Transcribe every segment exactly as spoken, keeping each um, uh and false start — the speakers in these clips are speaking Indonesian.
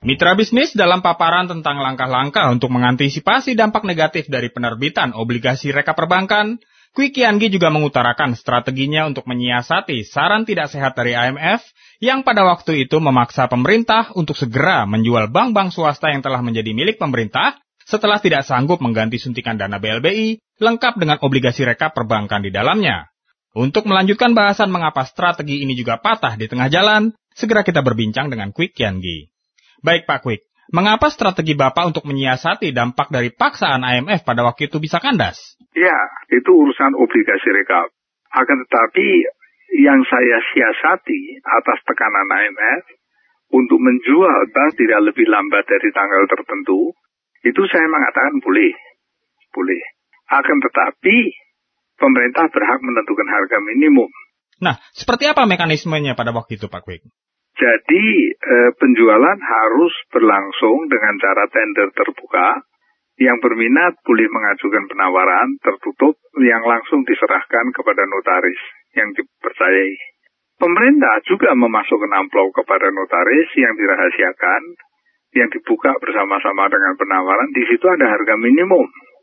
Mitra bisnis dalam paparan tentang langkah-langkah untuk mengantisipasi dampak negatif dari penerbitan obligasi reka perbankan, Kwi Kian-gi juga mengutarakan strateginya untuk menyiasati saran tidak sehat dari I M F yang pada waktu itu memaksa pemerintah untuk segera menjual bank-bank swasta yang telah menjadi milik pemerintah setelah tidak sanggup mengganti suntikan dana B L B I lengkap dengan obligasi reka perbankan di dalamnya. Untuk melanjutkan bahasan mengapa strategi ini juga patah di tengah jalan, segera kita berbincang dengan Kwi Kian-gi. Baik Pak Kwik, mengapa strategi Bapak untuk menyiasati dampak dari paksaan I M F pada waktu itu bisa kandas? Ya, itu urusan obligasi rekap. Akan tetapi yang saya siasati atas tekanan I M F untuk menjual bank tidak lebih lambat dari tanggal tertentu, itu saya mengatakan boleh. Boleh. Akan tetapi pemerintah berhak menentukan harga minimum. Nah, seperti apa mekanismenya pada waktu itu Pak Kwik? Jadi eh, penjualan harus berlangsung dengan cara tender terbuka. Yang berminat boleh mengajukan penawaran tertutup yang langsung diserahkan kepada notaris yang dipercayai. Pemerintah juga memasukkan amplop kepada notaris yang dirahasiakan, yang dibuka bersama-sama dengan penawaran. Di situ ada harga minimum.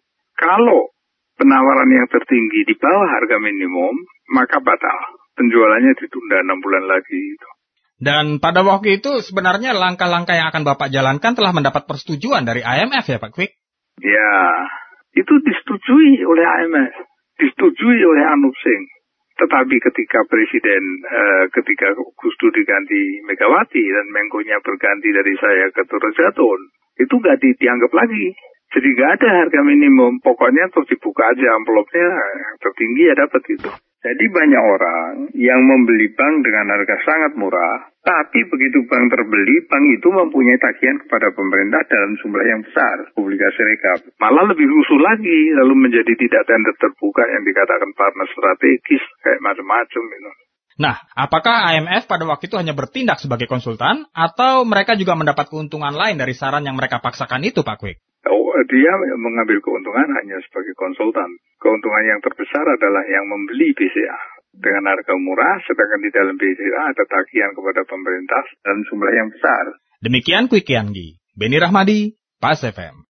Kalau penawaran yang tertinggi di bawah harga minimum, maka batal. Penjualannya ditunda enam bulan lagi. Itu. Dan pada waktu itu sebenarnya langkah-langkah yang akan Bapak jalankan telah mendapat persetujuan dari I M F ya Pak Kwik? Ya, itu disetujui oleh I M F, disetujui oleh Anup Singh. Tetapi ketika Presiden, eh, ketika Gus Dur diganti Megawati dan Menko-nya berganti dari saya ke Turut Jatun, itu nggak di, dianggap lagi. Jadi nggak ada harga minimum, pokoknya terus dibuka aja amplopnya, tertinggi ya dapat itu. Jadi banyak orang yang membeli bank dengan harga sangat murah, tapi begitu bank terbeli, bank itu mempunyai tagihan kepada pemerintah dalam jumlah yang besar, obligasi rekap. Malah lebih rusuh lagi, lalu menjadi tidak tender terbuka yang dikatakan partner strategis, kayak macam-macam itu. Nah, apakah I M F pada waktu itu hanya bertindak sebagai konsultan, atau mereka juga mendapat keuntungan lain dari saran yang mereka paksakan itu, Pak Kwik? Oh, dia mengambil keuntungan hanya sebagai konsultan. Keuntungan yang terbesar adalah yang membeli B C A dengan harga murah, sedangkan di dalam B C A ada tagihan kepada pemerintah dalam jumlah yang besar. Demikian Kwi Kian-gi, Beni Rahmadi, Pas F M.